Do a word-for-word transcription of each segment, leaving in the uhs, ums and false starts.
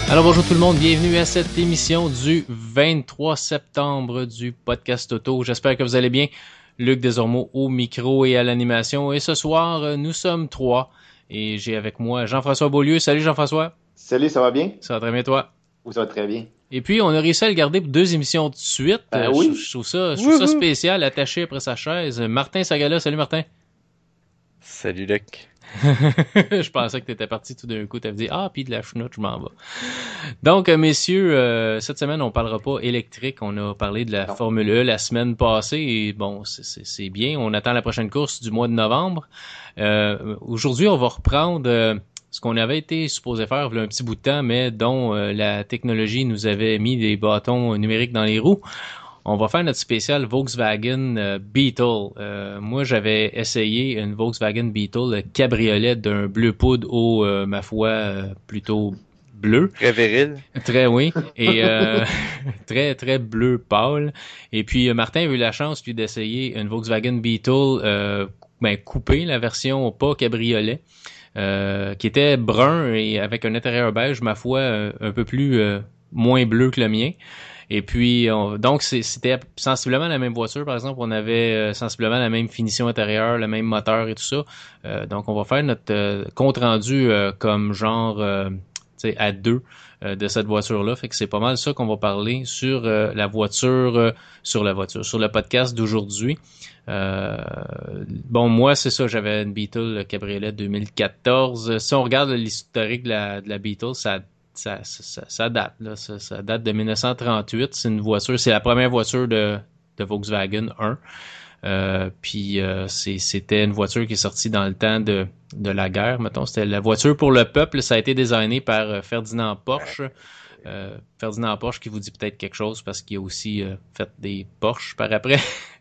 Alors bonjour tout le monde, bienvenue à cette émission du vingt-trois septembre du podcast auto. J'espère que vous allez bien. Luc Desormeaux au micro et à l'animation. Et ce soir, nous sommes trois. Et j'ai avec moi Jean-François Beaulieu. Salut Jean-François. Salut, ça va bien? Ça va très bien toi? Oui, ça va très bien. Et puis, on a réussi à le garder pour deux émissions de suite. Ben je, oui. je trouve ça, je trouve ça spécial, attaché après sa chaise. Martin Sagala, salut Martin. Salut Luc. Je pensais que t'étais parti tout d'un coup, t'avais dit « Ah, puis de la chenoute, je m'en vais ». Donc, euh, messieurs, euh, cette semaine, on parlera pas électrique. On a parlé de la Non. Formule E la semaine passée et bon, c'est, c'est, c'est bien. On attend la prochaine course du mois de novembre. Euh, aujourd'hui, on va reprendre euh, ce qu'on avait été supposé faire il y a un petit bout de temps, mais dont euh, la technologie nous avait mis des bâtons numériques dans les roues. On va faire notre spécial Volkswagen euh, Beetle. Euh, moi, j'avais essayé une Volkswagen Beetle cabriolet d'un bleu poudre au, euh, ma foi, euh, plutôt bleu. Très viril. Très, oui. Et euh, très, très bleu pâle. Et puis, euh, Martin a eu la chance, lui, d'essayer une Volkswagen Beetle euh, ben, coupée, la version pas cabriolet, euh, qui était brun et avec un intérieur beige, ma foi, euh, un peu plus euh, moins bleu que le mien. Et puis, on, donc, c'est, c'était sensiblement la même voiture, par exemple. On avait euh, sensiblement la même finition intérieure, le même moteur et tout ça. Euh, donc, on va faire notre euh, compte-rendu euh, comme genre, euh, tu sais, à deux euh, de cette voiture-là. Fait que c'est pas mal ça qu'on va parler sur euh, la voiture, euh, sur la voiture, sur le podcast d'aujourd'hui. Euh, bon, moi, c'est ça, j'avais une Beetle Cabriolet deux mille quatorze. Si on regarde l'historique de la, de la Beetle, ça Ça, ça, ça date, là. Ça, ça date de dix-neuf cent trente-huit. C'est une voiture, c'est la première voiture de, de Volkswagen un. Euh, puis euh, c'est, c'était une voiture qui est sortie dans le temps de, de la guerre, mettons. C'était la voiture pour le peuple. Ça a été designé par Ferdinand Porsche. Euh, Ferdinand Porsche qui vous dit peut-être quelque chose parce qu'il a aussi euh, fait des Porsche par après.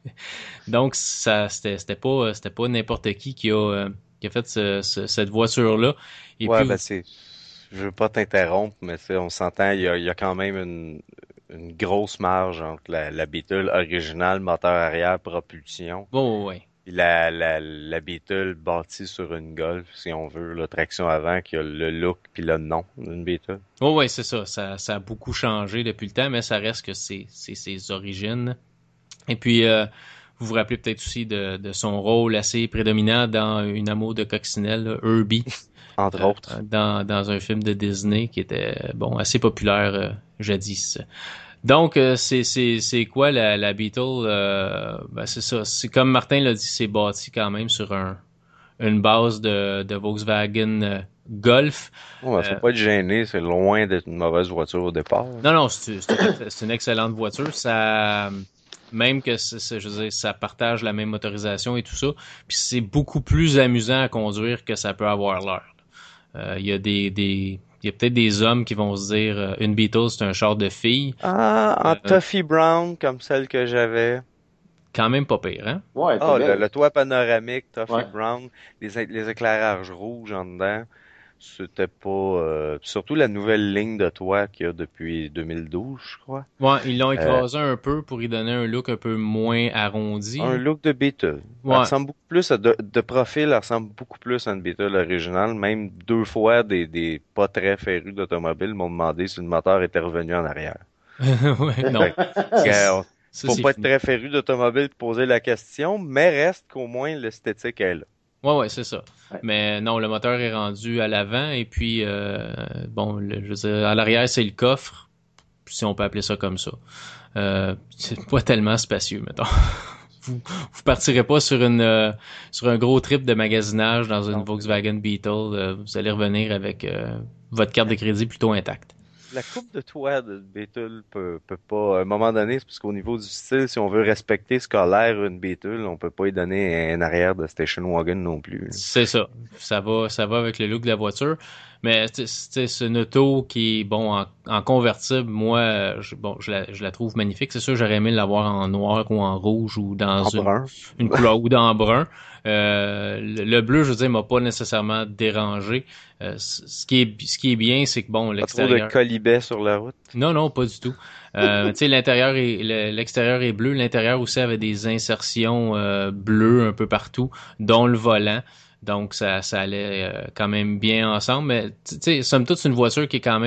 Donc ça, c'était, c'était pas, c'était pas n'importe qui qui a, euh, qui a fait ce, ce, cette voiture-là. Et Ouais, puis, ben c'est. Je veux pas t'interrompre, mais c'est, on s'entend, il y a, il y a quand même une, une grosse marge entre la, la Beetle originale, moteur arrière, propulsion, bon, ouais. puis la, la, la Beetle bâtie sur une Golf, si on veut, la traction avant, qui a le look puis le nom d'une Beetle. Oh ouais, c'est ça. ça. Ça a beaucoup changé depuis le temps, mais ça reste que c'est, c'est ses origines. Et puis, euh, vous vous rappelez peut-être aussi de, de son rôle assez prédominant dans Une amour de coccinelle, là, Herbie. Entre Euh, autres. dans, dans un film de Disney qui était bon assez populaire euh, jadis. Donc euh, c'est c'est c'est quoi la la Beetle euh, ben c'est ça, c'est comme Martin l'a dit, c'est bâti quand même sur un une base de de Volkswagen euh, Golf. Ouais, ben, faut Euh, pas être gêné, c'est loin d'être une mauvaise voiture au départ. non non, c'est c'est, c'est une excellente voiture, ça même que c'est, c'est, je veux dire, ça partage la même motorisation et tout ça, puis c'est beaucoup plus amusant à conduire que ça peut avoir l'air. Il euh, y a des, des il y a peut-être des hommes qui vont se dire euh, une Beetle c'est un char de fille. Ah, en Euh, Toffee Brown, comme celle que j'avais. quand même pas pire, hein? Ouais, t'es Ah, le, belle. le toit panoramique, Toffee Ouais. Brown, les, é- les éclairages rouges en dedans, c'était pas... euh, surtout la nouvelle ligne de toit qu'il y a depuis deux mille douze, je crois. Ouais, ils l'ont Euh, écrasé un peu pour y donner un look un peu moins arrondi. un look de Beetle. Elle Ouais. ressemble beaucoup plus, à de, de profil, elle ressemble beaucoup plus à une Beetle originale. Même deux fois, des, des pas très férus d'automobile m'ont demandé si le moteur était revenu en arrière. Ouais, non. Fait que, Ça, euh, ça, faut c'est pas être fini. très féru d'automobile pour poser la question, mais reste qu'au moins l'esthétique est là. Ouais, ouais, c'est ça. Ouais. Mais non, le moteur est rendu à l'avant et puis euh, bon, le, je veux dire, à l'arrière c'est le coffre, si on peut appeler ça comme ça. Euh, c'est pas tellement spacieux, mettons. Vous, vous partirez pas sur une euh, sur un gros trip de magasinage dans une Non. Volkswagen Beetle. Euh, vous allez revenir avec euh, votre carte de crédit plutôt intacte. La coupe de toit de Beetle peut, peut pas, à un moment donné, c'est parce qu'au niveau du style, si on veut respecter ce qu'a l'air une Beetle, on peut pas y donner un arrière de station wagon non plus, là. C'est ça. Ça va, ça va avec le look de la voiture. Mais tu sais, c'est une auto qui est bon en, en convertible. Moi, je, bon, je la, je la trouve magnifique. C'est sûr, j'aurais aimé l'avoir en noir ou en rouge ou dans En une, brun. une couleur ou dans brun. Euh, le, le bleu, je veux dire, m'a pas nécessairement dérangé. Euh, c- ce qui est, ce qui est bien, c'est que bon, Pas trop de l'extérieur. colibets sur la route. Non, non, pas du tout. Euh, tu sais, l'intérieur est, le- l'extérieur est bleu. L'intérieur aussi avait des insertions euh, bleues un peu partout, dont le volant. Donc, ça, ça allait euh, quand même bien ensemble. Mais, tu sais, somme toute, c'est une voiture qui est quand même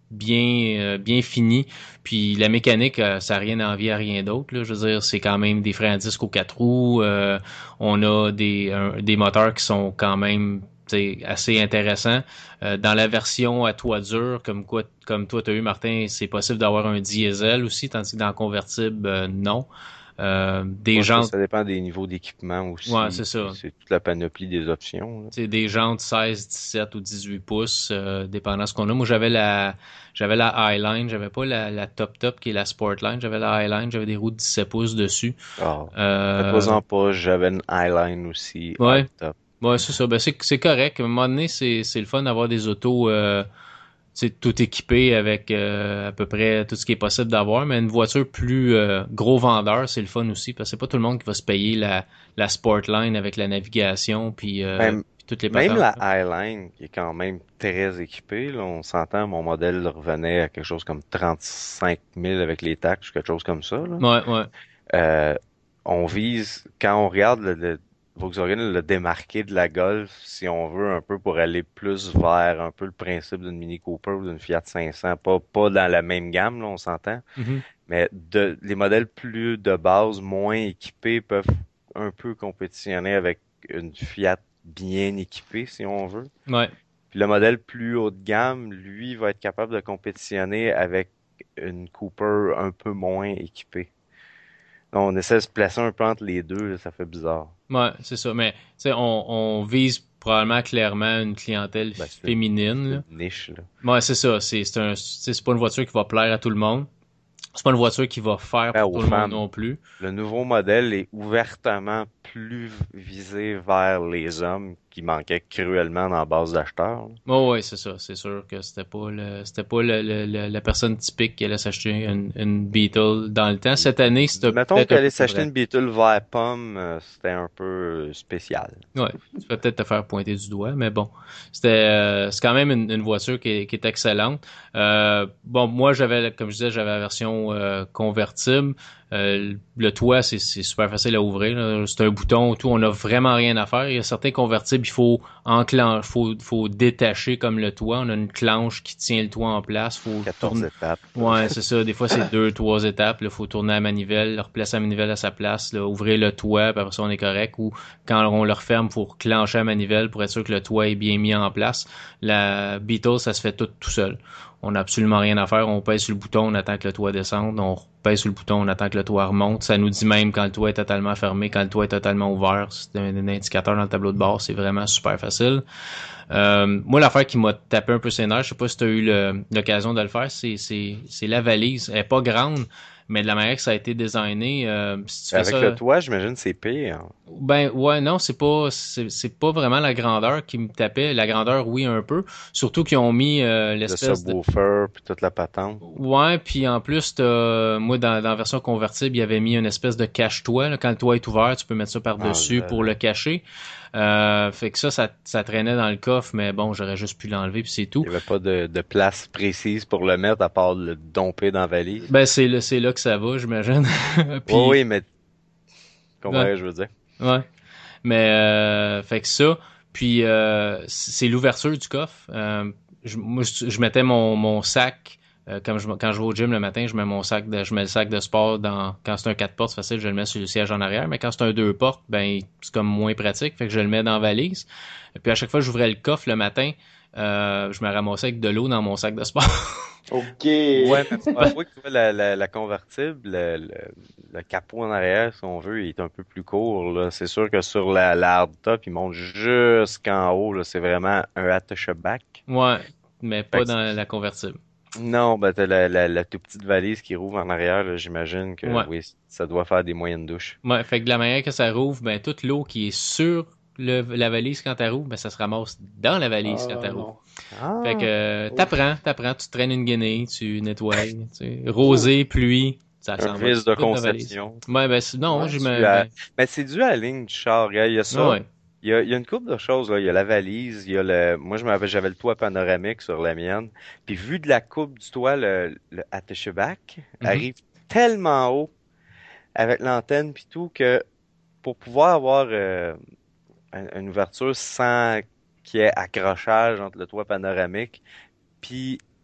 bien euh, bien fini. Puis la mécanique, euh, ça n'a rien à envier à rien d'autre. Là. Je veux dire, c'est quand même des freins à disque aux quatre roues. Euh, on a des un- des moteurs qui sont quand même t'sais, assez intéressants. Euh, dans la version à toit dur, comme quoi, comme toi tu as eu, Martin, c'est possible d'avoir un diesel aussi, tandis que dans le convertible, euh, non. Euh, des Moi, ça, jantes, ça dépend des niveaux d'équipement ouais, aussi, c'est puis ça. c'est toute la panoplie des options, là. C'est des jantes seize, dix-sept ou dix-huit pouces, euh, dépendant de ce qu'on a. Moi, j'avais la, j'avais la Highline, j'avais pas la, la Top Top qui est la Sportline, j'avais la Highline, j'avais des roues de dix-sept pouces dessus. Ah, Euh, faites-en pas, j'avais une Highline aussi, ouais, hardtop. ouais, c'est ça. Ben, c'est, c'est correct. À un moment donné, c'est, c'est le fun d'avoir des autos, euh, tu sais, tout équipées avec euh, à peu près tout ce qui est possible d'avoir, mais une voiture plus euh, gros vendeur, c'est le fun aussi, parce que c'est pas tout le monde qui va se payer la, la Sportline avec la navigation puis, euh, Même, puis toutes les même patentes. la Highline, qui est quand même très équipée, là, on s'entend, mon modèle revenait à quelque chose comme trente-cinq mille avec les taxes, quelque chose comme ça, là. Ouais, ouais. Euh, on vise, quand on regarde le, le Volkswagen le démarquer de la Golf, si on veut, un peu pour aller plus vers un peu le principe d'une Mini Cooper ou d'une Fiat cinq cents, pas, pas dans la même gamme, là, on s'entend, Mhm. mais de, les modèles plus de base, moins équipés, peuvent un peu compétitionner avec une Fiat bien équipée, si on veut. Ouais. Puis le modèle plus haut de gamme, lui, va être capable de compétitionner avec une Cooper un peu moins équipée. On essaie de se placer un peu entre les deux, là, ça fait bizarre. Ouais, c'est ça. Mais tu sais, on, on vise probablement clairement une clientèle Ben, c'est une, féminine, c'est là. une niche, là. Ouais, c'est ça. C'est c'est un, c'est c'est pas une voiture qui va plaire à tout le monde. C'est pas une voiture qui va faire Ben, pour aux tout le monde femmes. non plus. Le nouveau modèle est ouvertement plus visé vers les hommes qui manquaient cruellement dans la base d'acheteurs, là. Oh, ouais, c'est ça. C'est sûr que c'était pas le, c'était pas le, le- le- la personne typique qui allait s'acheter une, une Beetle dans le temps. Cette année, c'était Mettons peut-être un qu'aller peu plus s'acheter vrai. une Beetle vert pomme, euh, c'était un peu euh, spécial. Ouais, tu peux peut-être te faire pointer du doigt, mais bon, c'était euh, c'est quand même une, une voiture qui est, qui est excellente. Euh, bon, moi j'avais, comme je disais, j'avais la version euh, convertible. Euh, le toit, c'est c'est super facile à ouvrir, là. C'est un bouton, tout. On a vraiment rien à faire. Il y a certains convertibles, il faut enclen, faut faut détacher comme le toit. On a une clenche qui tient le toit en place. Faut quatorze tourner. étapes. Ouais, c'est ça. Des fois, c'est deux, trois étapes. Il faut tourner la manivelle, replacer la manivelle à sa place, là, ouvrir le toit, puis après ça, on est correct. Ou quand on le referme, faut clencher la manivelle pour être sûr que le toit est bien mis en place. La Beetle, ça se fait tout tout seul. On n'a absolument rien à faire. On pèse sur le bouton, on attend que le toit descende. On pèse sur le bouton, on attend que le toit remonte. Ça nous dit même quand le toit est totalement fermé, quand le toit est totalement ouvert. C'est un, un indicateur dans le tableau de bord. C'est vraiment super facile. Euh, moi, l'affaire qui m'a tapé un peu ses nerfs, je sais pas si tu as eu le- l'occasion de le faire, c'est, c'est, c'est la valise. Elle est pas grande, mais de la manière que ça a été designé, euh, si tu fais Avec le ça, toit, j'imagine c'est pire. ben ouais, non, c'est pas, c'est, c'est pas vraiment la grandeur qui me tapait. La grandeur, oui, un peu. Surtout qu'ils ont mis euh, Le l'espèce de, subwoofer, puis toute la patente. ouais, puis en plus, t'as, moi, dans, dans la version convertible, il y avait mis une espèce de cache-toit, là. Quand le toit est ouvert, tu peux mettre ça Ah par-dessus là pour là. le cacher. Euh, fait que ça, ça, ça traînait dans le coffre, mais bon, j'aurais juste pu l'enlever, puis c'est tout. Il n'y avait pas de, de place précise pour le mettre à part le domper dans la valise. Ben, c'est là, c'est là que ça va, j'imagine. Oui, Puis, oui, mais ouais, comment je veux dire? ouais. Mais, euh, fait que ça, puis euh, c'est l'ouverture du coffre. Euh, je, moi, je, je mettais mon, mon sac, euh, comme je, quand je vais au gym le matin, je mets mon sac de, je mets le sac de sport dans, quand c'est un quatre portes, c'est facile, je le mets sur le siège en arrière, mais quand c'est un deux portes, ben, c'est comme moins pratique, fait que je le mets dans la valise. Et puis à chaque fois que j'ouvrais le coffre le matin, euh, je me ramassais avec de l'eau dans mon sac de sport. OK. Ouais, mais faut avouer que tu vois, la, la, la convertible, le, le, le capot en arrière, si on veut, il est un peu plus court, là. C'est sûr que sur la, la hardtop, il monte jusqu'en haut, là. C'est vraiment un attache-back. Ouais, mais Fait pas que dans la convertible. non, ben t'as la, la, la toute petite valise qui rouvre en arrière, là, j'imagine que Ouais. oui, ça doit faire des moyennes douches. Ouais, fait que de la manière que ça rouvre, ben toute l'eau qui est sur le, la valise quand elle rouvre, ben ça se ramasse dans la valise quand Ah elle rouvre. non. Fait que Ah! euh, Ouf. t'apprends, t'apprends, tu traînes une guenille, tu nettoies, tu sais, Ouf. rosée, pluie, ça Un s'en va vice de tout dans la valise. conception. Ouais, ben c'est- non, Ouais. j'ai Dû me, à... ben, Mais c'est dû à la ligne du char, regarde, il y a ça. ouais. Il y a, il y a une couple de choses, là. Il y a la valise, il y a le. Moi, je m'avais, j'avais le toit panoramique sur la mienne. Puis vu de la coupe du toit, le, le attache-back Mhm. arrive tellement haut avec l'antenne puis tout que pour pouvoir avoir euh, un- une ouverture sans qu'il y ait accrochage entre le toit panoramique puis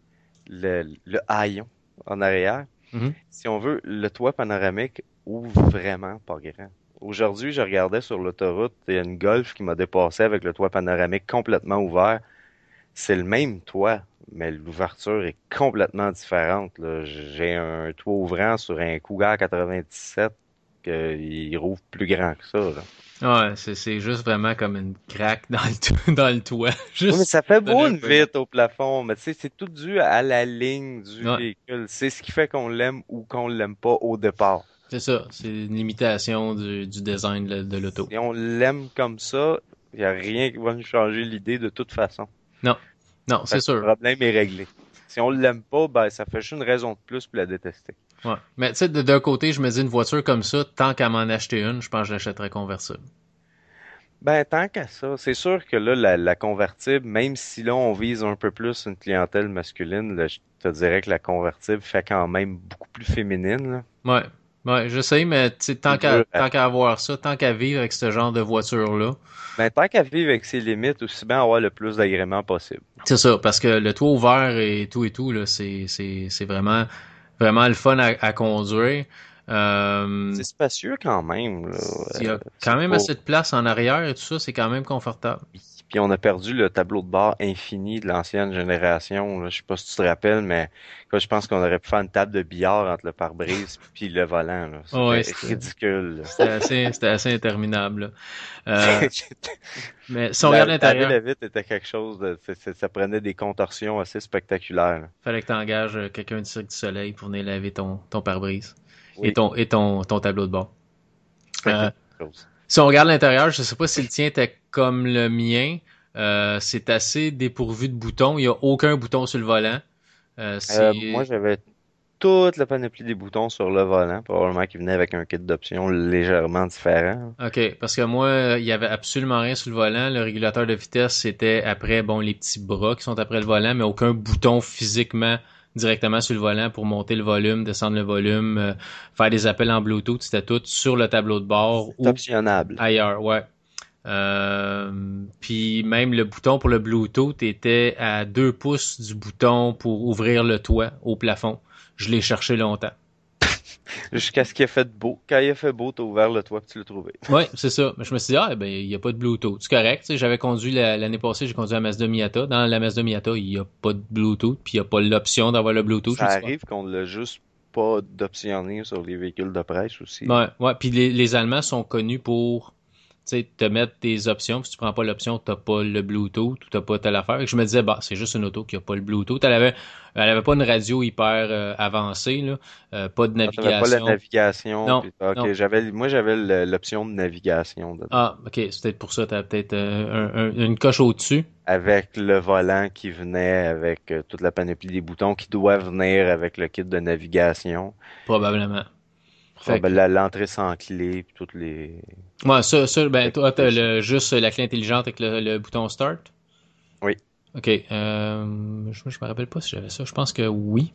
le, le haillon en arrière. Mm-hmm. Si on veut, le toit panoramique ouvre vraiment pas grand. Aujourd'hui, je regardais sur l'autoroute, il y a une Golf qui m'a dépassé avec le toit panoramique complètement ouvert. C'est le même toit, mais l'ouverture est complètement différente, là. J'ai un toit ouvrant sur un Cougar quatre-vingt-dix-sept qu'il rouvre plus grand que ça, là. Ouais, c'est, c'est juste vraiment comme une craque dans le, to- dans le toit. Oui, mais Juste ça fait donner beau un une peu. vitre au plafond, mais tu sais, c'est tout dû à la ligne du Ouais, véhicule. C'est ce qui fait qu'on l'aime ou qu'on l'aime pas au départ. c'est ça. C'est une limitation du, du design de, de l'auto. Si on l'aime comme ça, il n'y a rien qui va nous changer l'idée de toute façon. Non, non, Fait c'est que le sûr. problème est réglé. Si on l'aime pas, ben ça fait juste une raison de plus pour la détester. Ouais. Mais tu sais, de- d'un côté, je me dis une voiture comme ça, tant qu'à m'en acheter une, je pense que je l'achèterais convertible. Ben tant qu'à ça, c'est sûr que là, la, la convertible, même si là on vise un peu plus une clientèle masculine, là, je te dirais que la convertible fait quand même beaucoup plus féminine, là. Ouais. Ouais, je sais, mais tu sais, tant C'est qu'à dur à- tant qu'à avoir ça, tant qu'à vivre avec ce genre de voiture-là, Ben tant qu'à vivre avec ses limites, aussi bien avoir le plus d'agréments possible. c'est ça, parce que le toit ouvert et tout et tout, là, c'est, c'est, c'est vraiment, vraiment le fun à, à conduire. Euh, C'est spacieux quand même, là. il y Euh, a quand c'est même pas... assez de place en arrière et tout ça, c'est quand même confortable. Puis on a perdu le tableau de bord infini de l'ancienne génération, là. Je sais pas si tu te rappelles, mais quoi, je pense qu'on aurait pu faire une table de billard entre le pare-brise puis le volant, là. Oh, ouais, C'était c'était, ridicule, c'était assez, c'était assez interminable, là. Euh, là. mais si on regarde La, laver l'intérieur, la vitre était quelque chose de, c'est- c'est- ça prenait des contorsions assez spectaculaires, là. fallait que tu engages quelqu'un du Cirque du Soleil pour venir laver ton, ton pare-brise et Oui, ton, et ton, ton tableau de bord. c'était Euh, quelque chose. Si on regarde l'intérieur, je sais pas si le tien était comme le mien. Euh, c'est assez dépourvu de boutons. Il y a aucun bouton sur le volant. Euh, Euh, moi, c'est j'avais toute la panoplie des boutons sur le volant, probablement qui venait avec un kit d'options légèrement différent. OK, parce que moi, il y avait absolument rien sur le volant. Le régulateur de vitesse, c'était après, bon, les petits bras qui sont après le volant, mais aucun bouton physiquement directement sur le volant pour monter le volume, descendre le volume, euh, faire des appels en Bluetooth. C'était tout sur le tableau de bord C'est ou optionnable. ailleurs, ouais. Euh, puis même le bouton pour le Bluetooth était à deux pouces du bouton pour ouvrir le toit au plafond. Je l'ai cherché longtemps. Jusqu'à ce qu'il ait fait beau. Quand il a fait beau, t'as ouvert le toit que tu l'as trouvé. Ouais, c'est ça. Mais je me suis dit, ah, ben, il n'y a pas de Bluetooth. C'est correct. Tu sais, j'avais conduit la- l'année passée, j'ai conduit la Mazda Miata. Dans la Mazda Miata, il n'y a pas de Bluetooth, puis il n'y a pas l'option d'avoir le Bluetooth. Ça Je me suis dit, arrive qu'on l'a juste pas d'optionné sur les véhicules de presse aussi. ouais, ouais. Puis les, les Allemands sont connus pour, tu sais, te mettre des options. Puis si tu prends pas l'option, t'as pas le Bluetooth ou t'as pas telle affaire. Et je me disais, bah, c'est juste une auto qui a pas le Bluetooth. Elle avait, elle avait pas une radio hyper euh, avancée, là. Euh, pas de Ah, t'avais pas la navigation. navigation. Non, Puis, ok, non. j'avais, moi j'avais le- l'option de navigation dedans. Ah, ok, c'est peut-être pour ça, t'as peut-être euh, un- un- une coche au-dessus. Avec le volant qui venait avec euh, toute la panoplie des boutons qui doit venir avec le kit de navigation. Probablement. Ah, Fait ben, que, la- l'entrée sans clé, puis toutes les... ouais, ça, ça, ben, Fait toi, que t'as ça. le, juste la clé intelligente avec le, le bouton Start. Oui. Ok, euh, je, je me rappelle pas si j'avais ça. Je pense que oui.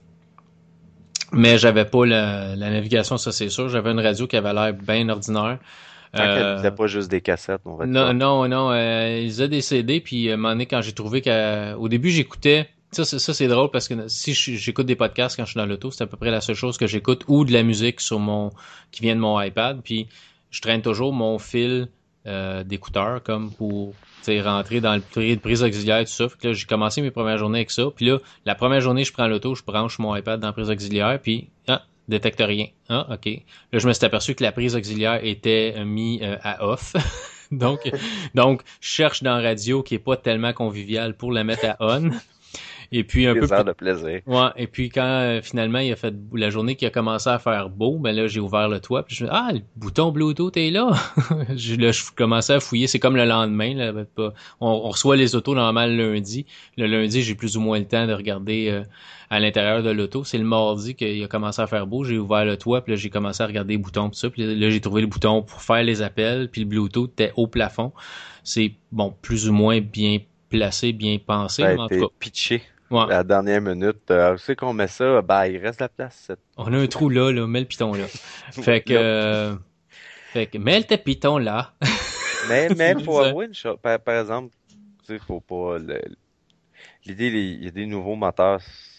Mais j'avais pas la, la navigation, ça c'est sûr. J'avais une radio qui avait l'air bien ordinaire. Tant qu'elle Euh, lisait pas juste des cassettes, on va être non, correct. non, non. Euh, ils faisaient des C D, puis à un moment donné, quand j'ai trouvé qu'au début, j'écoutais. Ça, c'est, ça, c'est drôle parce que si je- j'écoute des podcasts quand je suis dans l'auto, c'est à peu près la seule chose que j'écoute, ou de la musique sur mon qui vient de mon iPad. Puis je traîne toujours mon fil euh, d'écouteur comme pour tu sais, rentrer dans le pri- prise auxiliaire, tout ça. Fait que là, j'ai commencé mes premières journées avec ça. Puis là, la première journée, je prends l'auto, je branche mon iPad dans la prise auxiliaire, puis ah, détecte rien. Ah, ok. Là, je me suis aperçu que la prise auxiliaire était euh, mis euh, à off. donc, donc, je cherche dans radio qui est pas tellement convivial pour la mettre à on. Et puis un peu Des plus heures de plaisir. ouais, et puis quand euh, finalement il a fait la journée qui a commencé à faire beau, ben là j'ai ouvert le toit, puis je me dis, ah, le bouton Bluetooth est là. je, là, je commençais à fouiller, c'est comme le lendemain là, ben, pas- on, on reçoit les autos normal lundi. Le lundi, j'ai plus ou moins le temps de regarder euh, à l'intérieur de l'auto. C'est le mardi qu'il a commencé à faire beau, j'ai ouvert le toit, puis là j'ai commencé à regarder les boutons, puis ça, puis là j'ai trouvé le bouton pour faire les appels, puis le Bluetooth était au plafond. C'est bon, plus ou moins bien placé, bien pensé, Ça a mais en tout été cas. pitché Ouais. à la dernière minute. Euh, où c'est qu'on met ça? Ben, il reste la place. c'est- On a un trou là, là, mets le piton là. Fait que, Là. euh, fait que, mets le piton là. Mais, mais, C'est faut ça. avouer une chose. Par, par exemple, tu sais, faut pas, le- l'idée, les- il y a des nouveaux moteurs.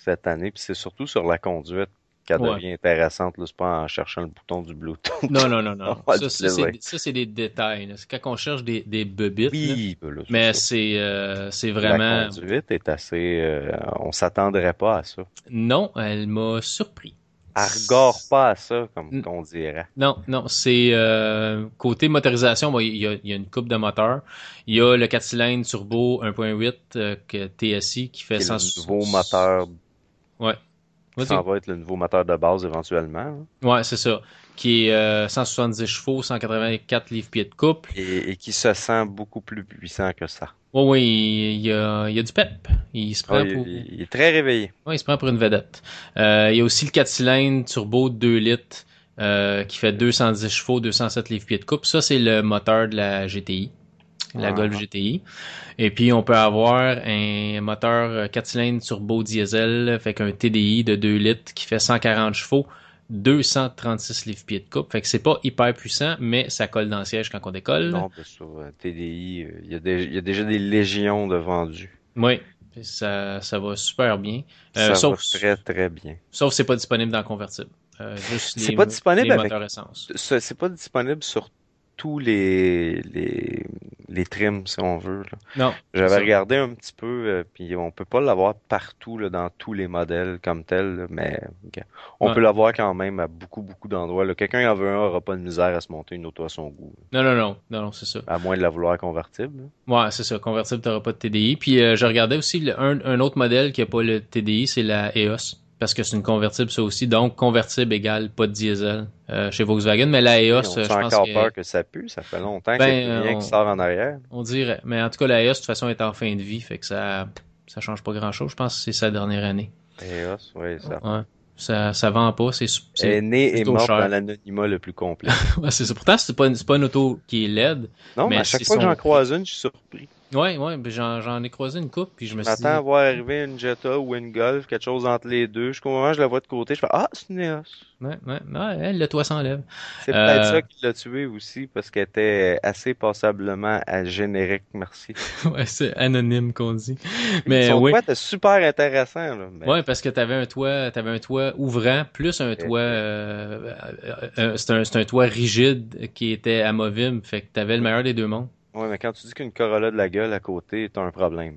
cette année, puis c'est surtout sur la conduite qu'elle Ouais. devient intéressante, là, c'est pas en cherchant le bouton du Bluetooth. Non, non, non, non. non. On va Ça, du ça, c'est, plaisir. ça, c'est des détails. Là. C'est quand on cherche des, des bebites, là. Oui, ben là, c'est Mais ça. c'est, euh, c'est La vraiment... conduite est assez... euh, on s'attendrait pas à ça. Non, elle m'a surpris. Elle regard pas à ça, comme N- qu'on dirait. Non, non, c'est euh, côté motorisation, bon, il y a, il y a une coupe de moteurs. Il y a le quatre cylindres turbo un virgule huit euh, que T S I qui fait Qui est le cent... nouveau moteur, Ouais, qui vas-y. s'en va être le nouveau moteur de base éventuellement, hein. Ouais, c'est ça. Qui est euh, cent soixante-dix chevaux, cent quatre-vingt-quatre livres-pieds de couple. Et, et qui se sent beaucoup plus puissant que ça. Ouais, oui, il y a, il y a du pep. Il se Ah, prend il, pour... il- il est très réveillé. Ouais, il se prend pour une vedette. Euh, il y a aussi le quatre cylindres turbo deux litres euh, qui fait deux cent dix chevaux, deux cent sept livres-pieds de couple. Ça, c'est le moteur de la G T I, la Ah, Golf G T I. Et puis, on peut avoir un moteur euh, quatre cylindres turbo diesel, fait qu'un T D I de deux litres qui fait cent quarante chevaux, deux cent trente-six livres-pieds de couple. Fait que c'est pas hyper puissant, mais ça colle dans le siège quand on décolle. non, ben ça, euh, T D I, euh, il y a des- il y a déjà des légions de vendus. Oui, puis ça, ça va super bien. Euh, Ça sauf, va très, très bien. sauf que c'est pas disponible dans le convertible. Euh, juste C'est les, pas disponible les avec moteurs essence. ce- c'est pas disponible sur tous les, les, les trims, si on veut, là. Non, c'est J'avais ça. regardé un petit peu, euh, puis on peut pas l'avoir partout, là, dans tous les modèles comme tel, là, mais ok. On Ouais. peut l'avoir quand même à beaucoup, beaucoup d'endroits, là. Quelqu'un qui en veut un aura pas de misère à se monter une auto à son goût, Non, non, non, non, non, c'est ça. à moins de la vouloir convertible, là. Ouais, c'est ça. Convertible, t'auras pas de T D I. Puis euh, je regardais aussi le- un, un autre modèle qui a pas le T D I, c'est la E O S. Parce que c'est une convertible, ça aussi. Donc, convertible égale pas de diesel euh, chez Volkswagen. Mais la Ils E O ont S, euh, je pense encore que... peur que ça pue, ça fait longtemps Ben, qu'il n'y a plus rien on- qui sort en arrière. On dirait. Mais en tout cas, la E O S, de toute façon, est en fin de vie. Fait que ça ça change pas grand-chose. Je pense que c'est sa dernière année. Et os, oui, ça. Ouais. Ça, ça vend pas. C'est Elle c'est est née et plutôt morte cher. dans l'anonymat le plus complet. Ouais, c'est ça. Pourtant, c'est pas, une- c'est pas une auto qui est L E D. Non, mais Mais à chaque c'est fois que son j'en prix. croise une, je suis surpris. Ouais, ouais. Ben j'en, j'en ai croisé une coupe. Puis je me Je suis m'attends à dit... voir arriver une Jetta ou une Golf, quelque chose entre les deux. Jusqu'au moment où je la vois de côté, je fais ah, c'est une E O S. Ouais, ouais, ouais, elle, le toit s'enlève. C'est peut-être Euh, ça qui l'a tué aussi, parce qu'elle était assez passablement à générique, merci. ouais, c'est anonyme qu'on dit. Puis Mais son oui. toit était super intéressant, là. Mais Ouais, parce que t'avais un toit, t'avais un toit ouvrant plus un toit, euh, euh, euh, c'est un, c'est un toit rigide qui était amovible, fait que t'avais le meilleur des deux mondes. ouais, mais quand tu dis qu'une Corolla de la gueule à côté, t'as un problème.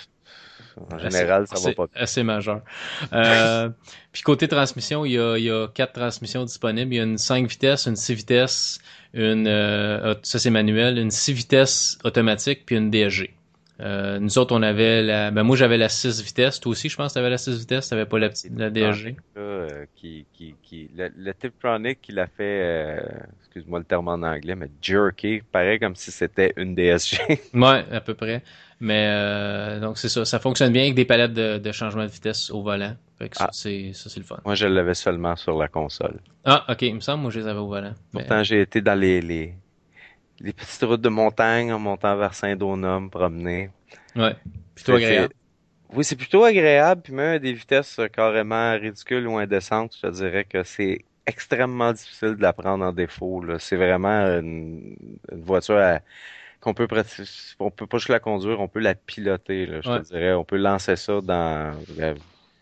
En Assez, général, ça va assez, pas. assez majeur. Euh, puis côté transmission, il y a, il y a quatre transmissions disponibles. Il y a une cinq vitesses, une six vitesses, une euh, ça c'est manuel, une six vitesses automatique, puis une D S G. Euh, nous autres, on avait la. Ben moi j'avais la six vitesses. Toi aussi, je pense que t'avais la six vitesses, t'avais pas la petite la D S G. Là, euh, qui, qui, qui, le, le Tiptronic qui l'a fait, euh, excuse-moi le terme en anglais, mais jerky, pareil comme si c'était une D S G. Ouais, à peu près. Mais euh, donc c'est ça. Ça fonctionne bien avec des palettes de, de changement de vitesse au volant. Fait que ça, Ah. c'est ça, c'est le fun. Moi, je l'avais seulement sur la console. Ah, ok, il me semble, moi je les avais au volant. Mais- Pourtant, j'ai été dans les, les, les petites routes de montagne en montant vers Saint-Donat, me promener. Ouais. Plutôt C'est- agréable. c'est- Oui, c'est plutôt agréable, puis même à des vitesses euh, carrément ridicules ou indécentes, je te dirais que c'est extrêmement difficile de la prendre en défaut, là. C'est vraiment une, une voiture à- qu'on peut pratiquer, on peut pas juste la conduire, on peut la piloter, là, je Ouais. te dirais. On peut lancer ça dans... euh,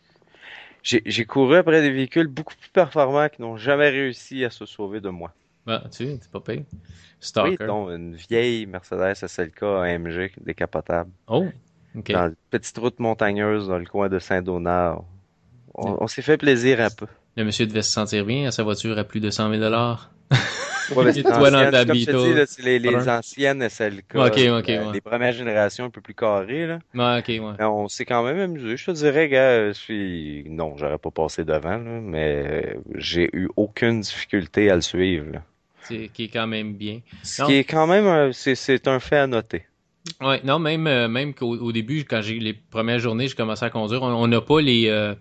J'ai, j'ai couru après des véhicules beaucoup plus performants qui n'ont jamais réussi à se sauver de moi. Ah, tu sais, c'est pas pire. Oui, Stalker. dont une vieille Mercedes S L K A M G décapotable. Oh, ok. Dans une petite route montagneuse dans le coin de Saint-Donat. On, on s'est fait plaisir un peu. Le monsieur devait se sentir bien à sa voiture à plus de cent mille dollars. Ouais, mais Et c'est toi dans ancienne, ta comme je te dis, Beetle. là, c'est les, les Pardon? anciennes S L K. Ok, ok, euh, ouais. Les premières générations un peu plus carrées, là. Ouais, ok, ouais. Mais on s'est quand même amusé. Je te dirais, gars, je suis... Non, j'aurais pas passé devant, là, mais j'ai eu aucune difficulté à le suivre, là. C'est qui est quand même bien. Ce Non. qui est quand même, un- c'est, c'est un fait à noter. Ouais, non, même, euh, même qu'au au début, quand j'ai les premières journées, j'ai commencé à conduire, on on n'a pas les. Euh,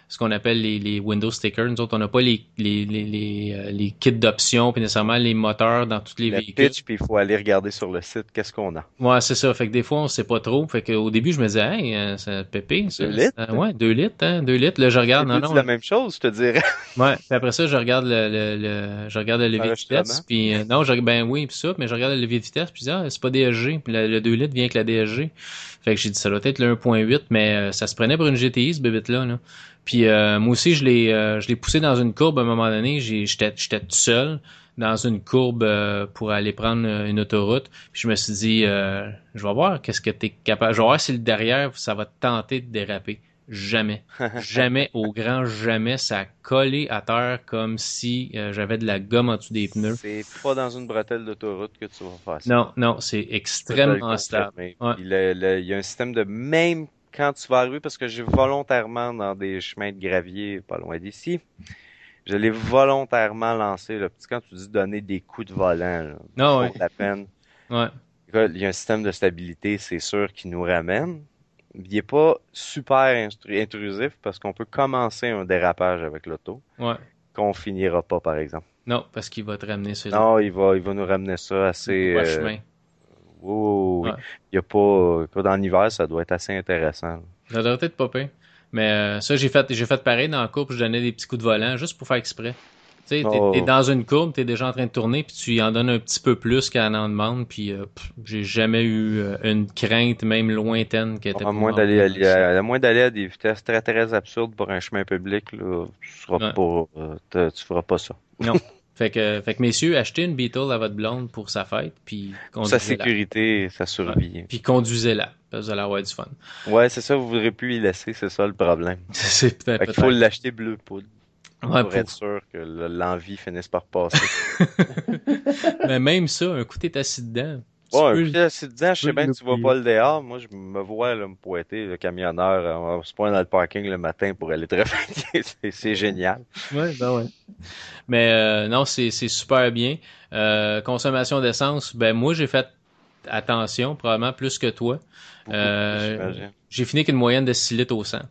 ce qu'on appelle les, les Windows stickers. Nous autres, on n'a pas les, les, les, les, euh, les kits d'options, puis nécessairement les moteurs dans tous les Le véhicules. pitch, puis il faut aller regarder sur le site qu'est-ce qu'on a. Ouais, c'est ça. Fait que des fois, on sait pas trop. Fait que au début, je me disais, hey, euh, c'est pépé, ça. Deux litres? Euh, ouais, deux litres, hein, deux litres. Là, je regarde, C'est non, tout non. la même chose, je te dirais. Ouais. Puis après ça, je regarde le, le, le je regarde le levier de vitesse. Enregistrement. Puis euh, non, je, ben oui, puis ça. Mais je regarde le levier de vitesse. Puis je dis, ah, c'est pas D S G. Puis le, le deux litres vient avec la D S G. Fait que j'ai dit, ça doit être le un point huit, mais euh, ça se prenait pour une G T I, ce bébête-là, là. Puis euh, moi aussi, je l'ai, euh, je l'ai poussé dans une courbe à un moment donné. J'ai, j'étais, j'étais tout seul dans une courbe euh, pour aller prendre une autoroute. Puis je me suis dit, euh, je vais voir qu'est-ce que t'es capable. Je vais voir si le derrière, ça va te tenter de déraper. Jamais. Jamais, au grand jamais, ça a collé à terre comme si euh, j'avais de la gomme en dessous des pneus. C'est pas dans une bretelle d'autoroute que tu vas faire ça. Non, non, c'est extrêmement stable. Ouais. Puis le- le- il y a un système de même quand tu vas arriver, parce que j'ai volontairement dans des chemins de gravier pas loin d'ici, je l'ai volontairement lancé. Là. Puis quand tu dis donner des coups de volant, là, Ah ça ouais. vaut la peine. Ouais. Écoute, il y a un système de stabilité, c'est sûr, qui nous ramène. Il est pas super instru- intrusif parce qu'on peut commencer un dérapage avec l'auto Ouais. qu'on finira pas, par exemple. Non, parce qu'il va te ramener sur Non, il va, il va nous ramener ça assez. le euh, chemin. Oui, oui, oui. Ouais. Il y a pas, écoute, dans l'hiver, ça doit être assez intéressant. Ça doit être pas pire. Mais euh, ça, j'ai fait, j'ai fait pareil dans la courbe, je donnais des petits coups de volant juste pour faire exprès. Tu sais, t'es, Oh. t'es dans une courbe, t'es déjà en train de tourner, puis tu y en donnes un petit peu plus qu'elle en demande, puis euh, pff, j'ai jamais eu euh, une crainte, même lointaine, qui était À pour moins m'en d'aller venir à, ici. à moins d'aller à des vitesses très très absurdes pour un chemin public, là, tu seras Ouais. pas, euh, te- tu feras pas ça. Non. Fait que, fait que messieurs, achetez une Beetle à votre blonde pour sa fête, puis Pour sa conduisez-la. sécurité, sa survie. Puis conduisez-la, parce que vous allez avoir du fun. Ouais, c'est ça, vous voudrez plus y laisser, c'est ça le problème. C'est peut-être. Fait qu'il faut l'acheter bleu poudre Ouais, pour pour- être sûr que le- l'envie finisse par passer. Mais même ça, un coup t'es assis dedans. tu Ouais, peux- un coup assis dedans, je sais peux bien que tu vas l'oublier. pas le dehors. Moi, je me vois là, me pointer, le camionneur, on se pointe dans le parking le matin pour aller travailler. C'est c'est génial. Ouais, ben ouais. Mais euh, non, c'est c'est super bien. Euh, consommation d'essence, ben moi j'ai fait attention, probablement plus que toi. Beaucoup, Euh, j'imagine. j'ai fini avec une moyenne de six litres au cent.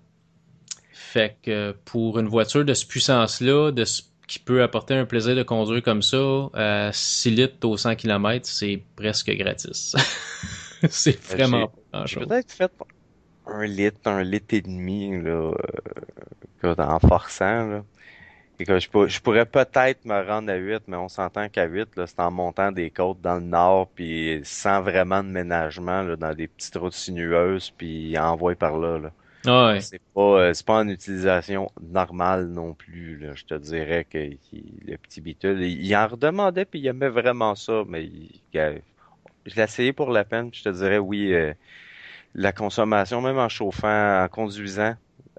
Fait que pour une voiture de cette puissance-là, de ce- qui peut apporter un plaisir de conduire comme ça, euh, six litres au cent kilomètres, c'est presque gratis. C'est vraiment pas J'ai grand-chose. peut-être fait un litre, un litre et demi, là, euh, écoute, en forçant, là. Et que je, pour- je pourrais peut-être me rendre à huit, mais on s'entend qu'à huit, là, c'est en montant des côtes dans le nord, puis sans vraiment de ménagement, là, dans des petites routes sinueuses, puis envoyé par là, là. Ah ouais. C'est pas, euh, c'est pas en utilisation normale non plus, là. Je te dirais que il- le petit Beetle, il, il en redemandait, puis il aimait vraiment ça, mais il- il- je l'ai essayé pour la peine, puis je te dirais, oui, euh, la consommation, même en chauffant, en conduisant,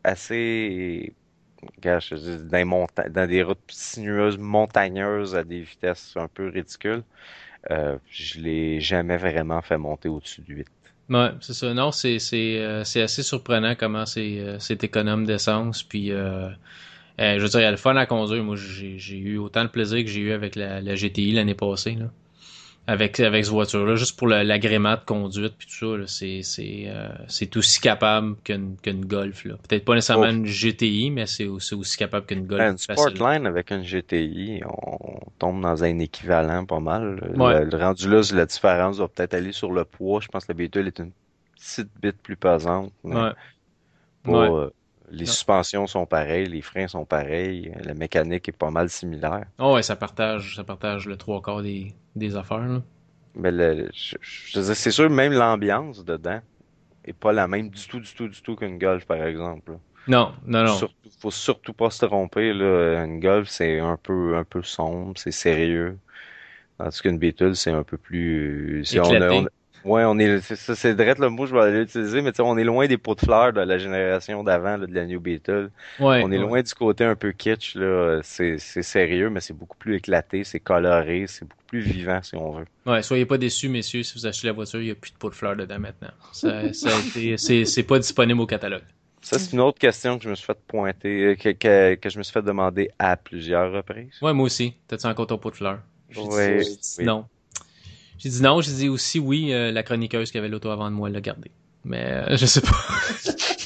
assez, gars, je te dis, dans, les monta- dans des routes sinueuses, montagneuses, à des vitesses un peu ridicules, euh, je l'ai jamais vraiment fait monter au-dessus de huit. Ouais, c'est ça. Non, c'est c'est euh, c'est assez surprenant comment c'est euh, c'est économe d'essence. Puis, euh, euh, je veux dire, il y a le fun à conduire. Moi, j'ai j'ai eu autant de plaisir que j'ai eu avec la, la G T I l'année passée, là. Avec avec cette voiture-là, juste pour le- l'agrément de conduite puis tout ça, là, c'est c'est euh, c'est aussi capable qu'une qu'une Golf, là. Peut-être pas nécessairement Oh. une G T I, mais c'est aussi, aussi capable qu'une Golf. Une facile. Sportline avec une G T I, on tombe dans un équivalent pas mal. Le, Ouais. le rendu là, la différence va peut-être aller sur le poids. Je pense que la Beetle est une petite bite plus pesante, mais Ouais. pas, Ouais. euh, les Non. suspensions sont pareilles, les freins sont pareils, la mécanique est pas mal similaire. Oh ouais, ça partage, ça partage le trois quarts des, des affaires, là. Mais le, je, je veux dire, c'est sûr, même l'ambiance dedans est pas la même du tout, du tout, du tout qu'une Golf, par exemple. Là. Non, non, non. Surtout, faut surtout pas se tromper, là. Une Golf, c'est un peu, un peu sombre, c'est sérieux. Tandis qu'une Beetle, c'est un peu plus, c'est, on a, Éclaté. on- ouais, on est, c'est ça, c'est direct le mot, je vais aller l'utiliser, mais tu sais, on est loin des pots de fleurs de la génération d'avant, là, de la New Beetle. Ouais, On est ouais. loin du côté un peu kitsch, là. C'est, c'est sérieux, mais c'est beaucoup plus éclaté, c'est coloré, c'est beaucoup plus vivant, si on veut. Ouais, soyez pas déçus, messieurs, si vous achetez la voiture, il n'y a plus de pot de fleurs dedans maintenant. Ça, ça a été, c'est, c'est pas disponible au catalogue. Ça, c'est une autre question que je me suis fait pointer, euh, que, que, que je me suis fait demander à plusieurs reprises. Ouais, moi aussi. T'as-tu encore ton pot de fleurs? J'ai dit, Ouais, j'ai dit oui. non. J'ai dit non, j'ai dit aussi oui, euh, la chroniqueuse qui avait l'auto avant de moi l'a gardé. Mais euh, je sais pas.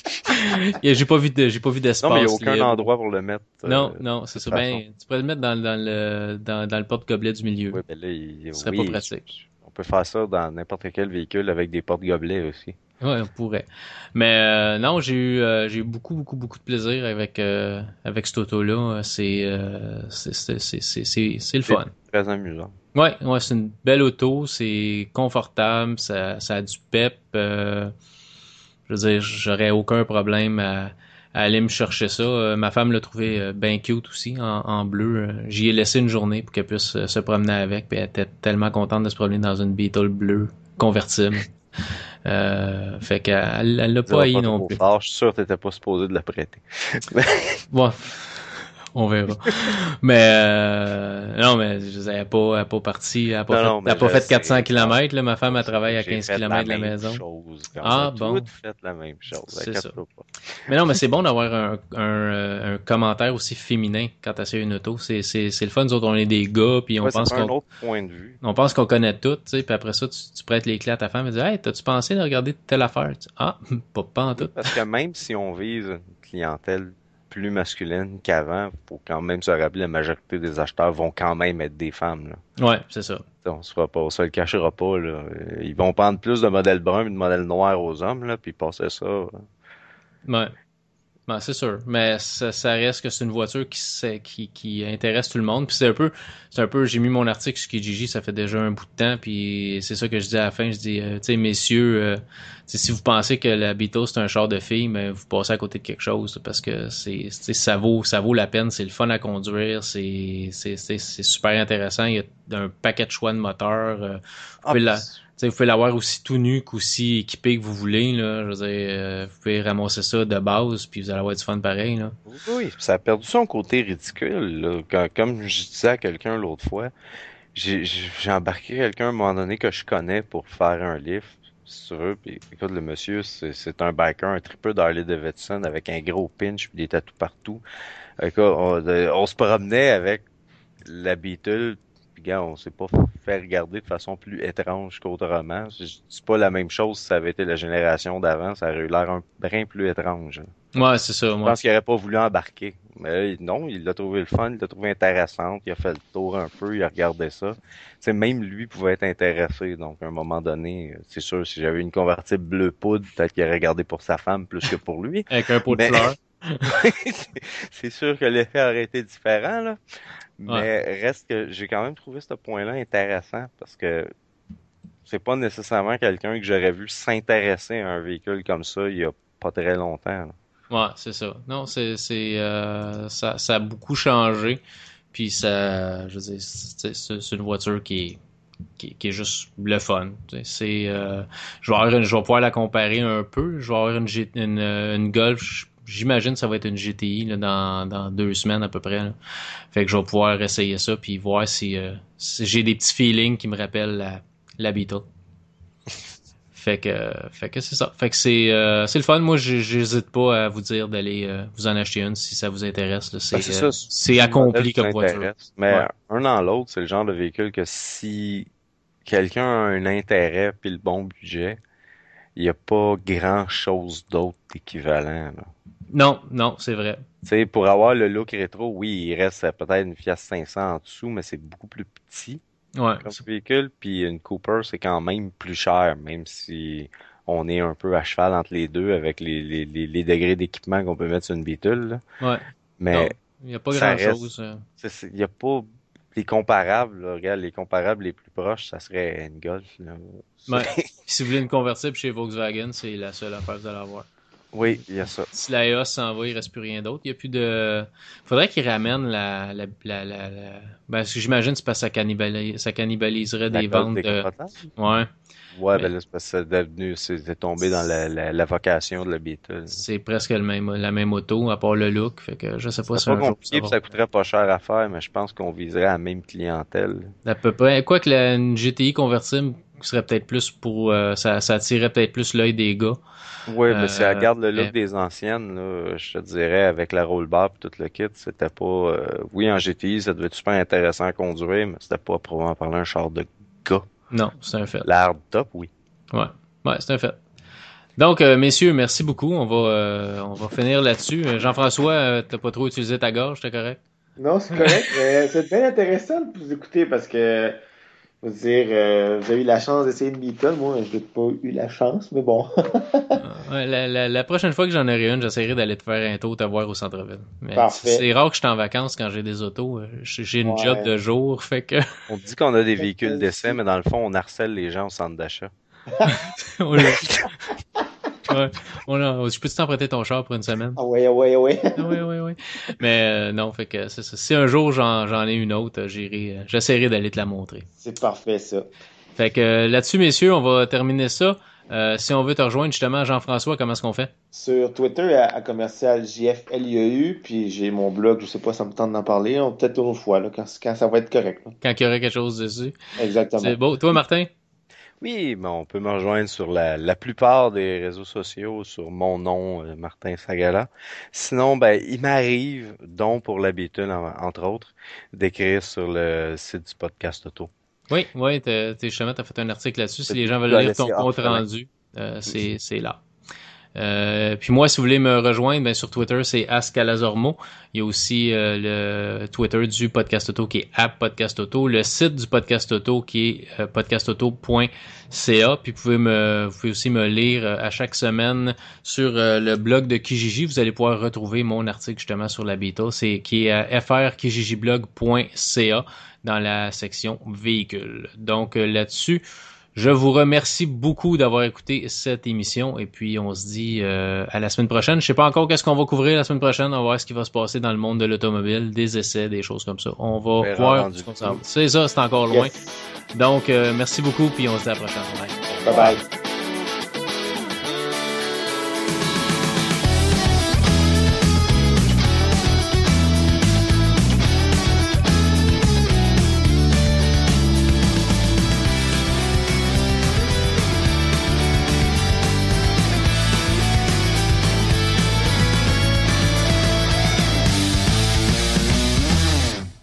J'ai pas vu de, j'ai pas vu d'espace. Non, mais il n'y a aucun libre. endroit pour le mettre. Euh, non, non, c'est ça. Ben, tu pourrais le mettre dans, dans le, dans, dans le porte-gobelet du milieu. Oui, ben là, il, Ce serait oui, pas pratique. On peut faire ça dans n'importe quel véhicule avec des porte-gobelets aussi. Ouais, on pourrait. Mais euh, non, j'ai eu euh, j'ai eu beaucoup beaucoup beaucoup de plaisir avec euh, avec cette auto-là. C'est euh, c'est c'est c'est c'est c'est c'est le fun. C'est très amusant. Ouais, ouais, c'est une belle auto, c'est confortable, ça ça a du pep. Euh, je veux dire, j'aurais aucun problème à, à aller me chercher ça. Euh, ma femme l'a trouvé euh, bien cute aussi en, en bleu. Euh, J'y ai laissé une journée pour qu'elle puisse euh, se promener avec, puis elle était tellement contente de se promener dans une Beetle bleue convertible. Euh, fait qu'elle elle l'a pas haï non plus. Fort. Je suis sûr que t'étais pas supposé de la prêter. Bon, on verra. Mais euh, non, mais je disais, elle n'a pas, elle a pas parti, elle a pas non, fait, non, elle a pas fait quatre cents sais, kilomètres. Là, ma femme, elle travaille à quinze fait kilomètres de la même maison. Chose. Ah on a bon. toutes fait la même chose. C'est ça. Pas. Mais non, mais c'est bon d'avoir un, un, un commentaire aussi féminin quand t'essayes une auto. C'est, c'est, c'est le fun. Nous autres, on est des gars, puis on ouais, pense c'est qu'on, un autre point de vue. On pense qu'on connaît tout, tu sais, puis après ça, tu, tu prêtes les clés à ta femme et tu dis, hey, t'as-tu pensé de regarder telle affaire? Tu, ah, pas, pas en tout. Parce que même si on vise une clientèle plus masculine qu'avant, faut quand même se rappeler la majorité des acheteurs vont quand même être des femmes. Là. Ouais, c'est ça. On se fera pas, on se le cachera pas. Là. Ils vont prendre plus de modèles bruns et de modèles noirs aux hommes, là, puis passer ça. Ouais. Ben, c'est sûr, mais ça, ça reste que c'est une voiture qui, qui qui intéresse tout le monde. Puis c'est un peu, c'est un peu, j'ai mis mon article sur Kijiji, ça fait déjà un bout de temps, puis c'est ça que je dis à la fin, je dis, euh, tu sais, messieurs, euh, si vous pensez que la Beetle c'est un char de filles, mais vous passez à côté de quelque chose, parce que c'est, ça vaut, ça vaut la peine, c'est le fun à conduire, c'est, c'est, c'est, c'est super intéressant, il y a un paquet de choix de moteurs, euh, vous pouvez ah, la... T'sais, vous pouvez l'avoir aussi tout nu qu'aussi équipé que vous voulez. Là. Je veux dire, euh, vous pouvez ramasser ça de base, puis vous allez avoir du fun pareil. Là. Oui, ça a perdu son côté ridicule. Là. Quand, comme je disais à quelqu'un l'autre fois, j'ai, j'ai embarqué quelqu'un à un moment donné que je connais pour faire un lift, si tu veux. Puis, écoute, le monsieur, c'est, c'est un biker, un tripeux d'Harley Davidson avec un gros pinch puis des tatous partout. Écoute, on, on se promenait avec la Beetle. Gars, on s'est pas fait regarder de façon plus étrange qu'autrement. C'est pas la même chose si ça avait été la génération d'avant, ça aurait eu l'air un brin plus étrange. Ouais, c'est ça. Je moi. pense qu'il aurait pas voulu embarquer. Mais non, il l'a trouvé le fun, il l'a trouvé intéressante, il a fait le tour un peu, il a regardé ça. T'sais, même lui pouvait être intéressé, donc à un moment donné, c'est sûr, si j'avais une convertible bleu poudre, peut-être qu'il aurait regardé pour sa femme plus que pour lui. Avec un pot de Mais... fleurs. c'est sûr que l'effet aurait été différent, là. Mais ouais. reste que j'ai quand même trouvé ce point-là intéressant parce que c'est pas nécessairement quelqu'un que j'aurais vu s'intéresser à un véhicule comme ça il y a pas très longtemps. Là. Ouais, c'est ça. Non, c'est c'est euh, ça, ça a beaucoup changé. Puis ça, je veux dire, c'est, c'est une voiture qui est qui, qui est juste le fun. C'est, euh, je vais avoir une, je vais pouvoir la comparer un peu. Je vais avoir une une, une Golf. J'imagine que ça va être une G T I là, dans, dans deux semaines à peu près. Là. Fait que je vais pouvoir essayer ça puis voir si, euh, si j'ai des petits feelings qui me rappellent la, la Beetle. Fait que, fait que c'est ça. Fait que c'est, euh, c'est le fun. Moi, j'hésite pas à vous dire d'aller euh, vous en acheter une si ça vous intéresse. Là. C'est, ben c'est, euh, ça, c'est accompli comme voiture. Mais ouais. Un dans l'autre, c'est le genre de véhicule que si quelqu'un a un intérêt puis le bon budget, il n'y a pas grand chose d'autre d'équivalent. Là. Non, non, c'est vrai. Tu sais, pour avoir le look rétro, oui, il reste peut-être une Fiat cinq cents en dessous, mais c'est beaucoup plus petit ouais, comme véhicule. Puis une Cooper, c'est quand même plus cher, même si on est un peu à cheval entre les deux avec les, les, les, les degrés d'équipement qu'on peut mettre sur une Beetle. Là. Ouais. Mais il n'y a pas grand-chose. Il n'y a pas les comparables. Là, regarde, les comparables les plus proches, ça serait une Golf. Là. Ouais. Si vous voulez une convertible chez Volkswagen, c'est la seule affaire que vous allez avoir. Oui, il y a ça. Si la E O S s'en va, il reste plus rien d'autre. Il y a plus de. Faudrait qu'ils ramènent la, la, la, la, la... Ben, parce que j'imagine c'est parce que ça, cannibalise, ça cannibaliserait la des ventes de. Ouais. Ouais, mais... ben là, c'est parce que c'est devenu, c'est tombé dans la, la, la vocation de la Beetle. C'est presque le même, la même auto, à part le look. Fait que je sais pas si c'est un pas jour compliqué, ça, ça coûterait pas cher à faire, mais je pense qu'on viserait la même clientèle. À peu près. Quoique la une G T I convertible serait peut-être plus pour. Euh, ça, ça attirerait peut-être plus l'œil des gars. Oui, mais euh, si elle garde le look mais... des anciennes, là, je te dirais, avec la roll bar et tout le kit, c'était pas... Euh, oui, en G T I, ça devait être super intéressant à conduire, mais c'était pas, pour en parler, un char de gars. Non, c'est un fait. La hard top, oui. Ouais, ouais, c'est un fait. Donc, euh, messieurs, merci beaucoup. On va, euh, on va finir là-dessus. Jean-François, euh, t'as pas trop utilisé ta gorge, t'es correct? Non, c'est correct. mais c'est bien intéressant de vous écouter parce que, je veux dire, euh, vous avez eu la chance d'essayer une Beatle. Moi, je n'ai pas eu la chance, mais bon. Ouais, la, la, la prochaine fois que j'en aurai une, j'essaierai d'aller te faire un tour, te voir au centre-ville. Mais Parfait. c'est rare que je suis en vacances quand j'ai des autos. J'ai une Ouais. job de jour, fait que... On dit qu'on a des véhicules d'essai, mais dans le fond, on harcèle les gens au centre d'achat. on a... ouais, on a... Je peux t'emprunter ton char pour une semaine? Ah ouais, ouais, ouais. oui, oui, oui. Mais euh, non, fait que c'est ça. Si un jour j'en, j'en ai une autre, j'irai, j'essaierai d'aller te la montrer. C'est parfait, ça. Fait que euh, là-dessus, messieurs, on va terminer ça. Euh, si on veut te rejoindre, justement, Jean-François, comment est-ce qu'on fait? Sur Twitter, à, à commercial J F L I E U, puis j'ai mon blog, je sais pas, ça me tente d'en parler, on peut-être une autre fois, là, quand, quand ça va être correct. Là. Quand il y aurait quelque chose dessus. Exactement. C'est beau. Toi, Martin? Oui, ben on peut me rejoindre sur la, la plupart des réseaux sociaux, sur mon nom, euh, Martin Sagala. Sinon, ben, il m'arrive, dont pour l'habitude, en- entre autres, d'écrire sur le site du podcast auto. Oui, oui, t'es, t'es, justement, t'as fait un article là-dessus. Si C'est les gens tout veulent à lire ton laisser compte orphelin. rendu, euh, c'est, c'est là. Euh, puis moi, si vous voulez me rejoindre, ben sur Twitter, c'est Ascalazormo. Il y a aussi euh, le Twitter du Podcast Auto qui est App Podcast Auto, le site du Podcast Auto qui est euh, podcastauto point c a. Puis vous pouvez me, vous pouvez aussi me lire euh, à chaque semaine sur euh, le blog de Kijiji. Vous allez pouvoir retrouver mon article justement sur la Beetle, c'est qui est à f r kijijiblog point c a dans la section véhicules. Donc euh, là-dessus. Je vous remercie beaucoup d'avoir écouté cette émission et puis on se dit euh, à la semaine prochaine. Je sais pas encore qu'est-ce qu'on va couvrir la semaine prochaine. On va voir ce qui va se passer dans le monde de l'automobile, des essais, des choses comme ça. On va Verra voir rendu ce qu'on s'en va. C'est ça, c'est encore loin. Yes. Donc, euh, merci beaucoup puis on se dit à la prochaine. Bye. Bye bye.